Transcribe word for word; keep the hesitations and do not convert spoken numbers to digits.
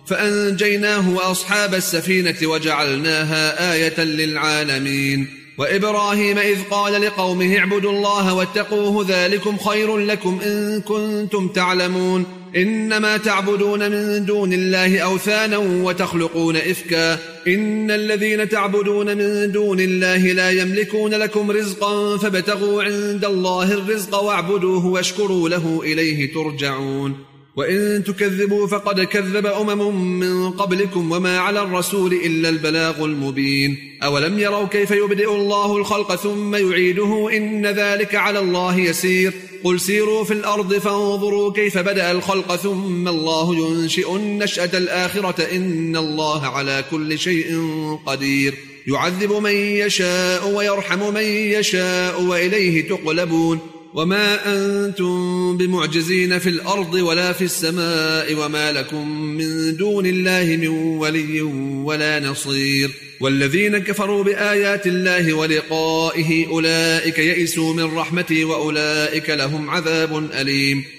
فأنجيناه وأصحاب السفينة وجعلناها آية للعالمين. وإبراهيم إذ قال لقومه اعبدوا الله واتقوه ذلكم خير لكم إن كنتم تعلمون. إنما تعبدون من دون الله أوثانا وتخلقون إفكا إن الذين تعبدون من دون الله لا يملكون لكم رزقا فابتغوا عند الله الرزق واعبدوه واشكروا له إليه ترجعون. وإن تكذبوا فقد كذب أمم من قبلكم وما على الرسول إلا البلاغ المبين. أولم يروا كيف يبدئ الله الخلق ثم يعيده إن ذلك على الله يسير. قل سيروا في الأرض فانظروا كيف بدأ الخلق ثم الله ينشئ النشأة الآخرة إن الله على كل شيء قدير. يعذب من يشاء ويرحم من يشاء وإليه تقلبون. وما أنتم بمعجزين في الأرض ولا في السماء وما لكم من دون الله من ولي ولا نصير. والذين كفروا بآيات الله ولقائه أولئك يئسوا من رحمتي وأولئك لهم عذاب أليم.